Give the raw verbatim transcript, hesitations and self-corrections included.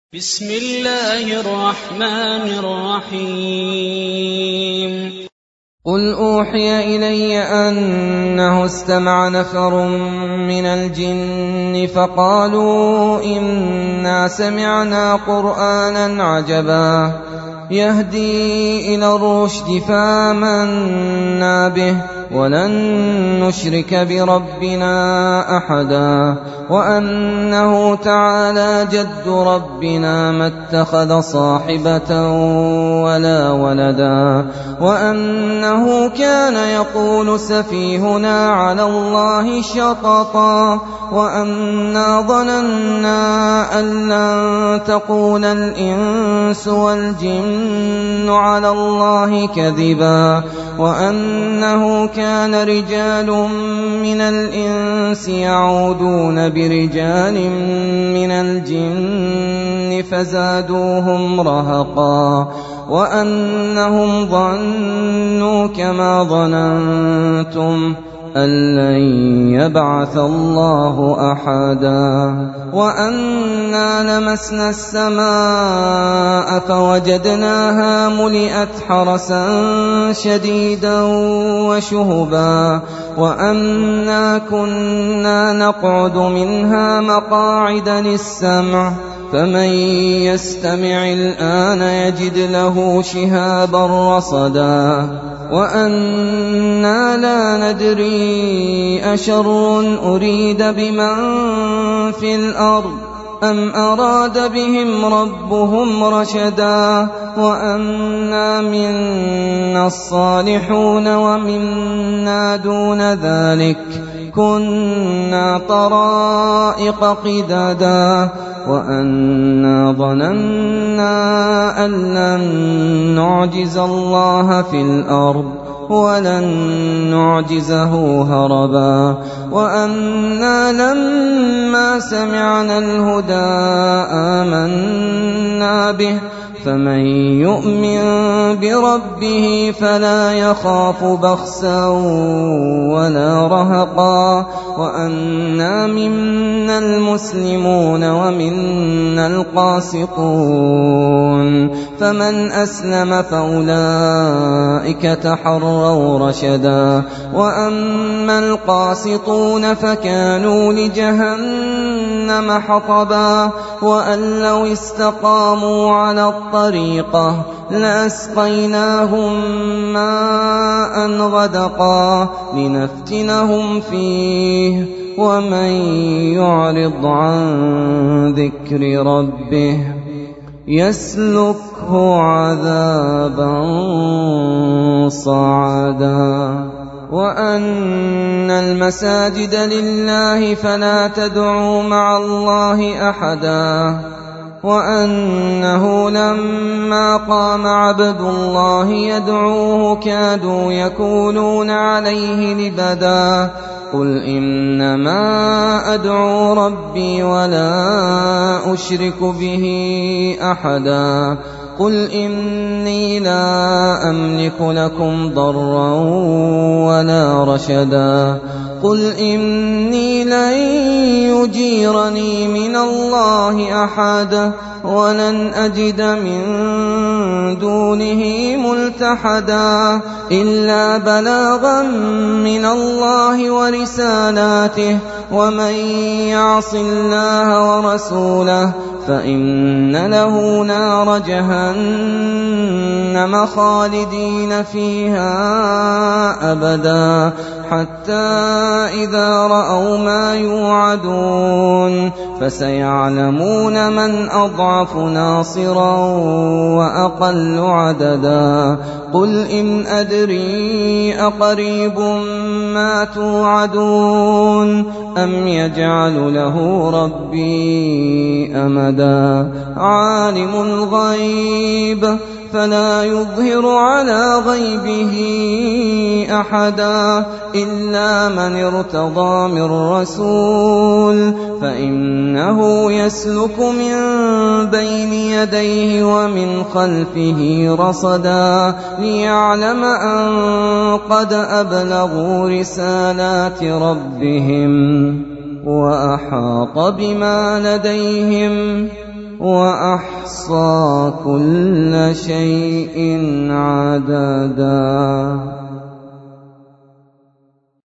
بسم الله الرحمن الرحيم قل أوحي إلي أنه استمع نفر من الجن فقالوا إنا سمعنا قرآنا عجبا يهدي إلى الرشد فآمنا به ولن نشرك بربنا أحدا وأنه تعالى جد ربنا ما اتخذ صاحبة ولا ولدا وأنه كان يقول سفيهنا على الله شططا وأنا ظننا أن لن تقول الإنس والجن على الله كذبا وأنه كان رجال من الإنس يعودون برجال من الجن فزادوهم رهقا وأنهم ظنوا كما ظننتم أن لن يبعث الله أحدا وأنا لمسنا السماء فوجدناها ملئت حرسا شديدا وشهبا وأنا كنا نقعد منها مقاعد للسمع فمن يستمع الآن يجد له شهابا رصدا وأنا لا ندري أشر أريد بمن في الأرض أم أراد بهم ربهم رشدا وأنا منا الصالحون ومنا دون ذلك كنا طرائق قددا وأنا ظننا أن لن نعجز الله في الأرض ولن نعجزه هربا وأنا لما سمعنا الهدى آمنا به فمن يؤمن بربه فلا يخاف بخسا ولا رهقا وأنا منا المسلمون ومنا القاسطون فمن أسلم فأولئك تحروا رشدا وأما القاسطون فكانوا لجهنم حطبا وأن لو استقاموا على الطريقة لأسقيناهم ماء غدقا لنفتنهم فيه ومن يعرض عن ذكر ربه يسلكه عذابا صعدا وأن المساجد لله فلا تدعوا مع الله أحدا وأنه لما قام عبد الله يدعوه كادوا يكونون عليه لبدا قل إنما أدعو ربي ولا أشرك به أحدا قل إني لا أملك لكم ضرا ولا رشدا قل إني لن يجيرني من الله أحد ولن أجد من دونه ملتحدا إلا بلاغا من الله ورسالاته ومن يعص الله ورسوله فإن له نار جهنم خالدين فيها أبدا حتى إذا رأوا ما يوعدون فسيعلمون من أضعف ناصرا وأقل عددا قل إن أدري أقريب ما توعدون أم يجعل له ربي أمدا عالم الغيب فلا يظهر على غيبه أحدا إلا من ارتضى من رسول فإنه يسلك من بين يديه ومن خلفه رصدا ليعلم أن قد أبلغوا رسالات ربهم وأحاط بما لديهم وأحصى كل شيء عددا.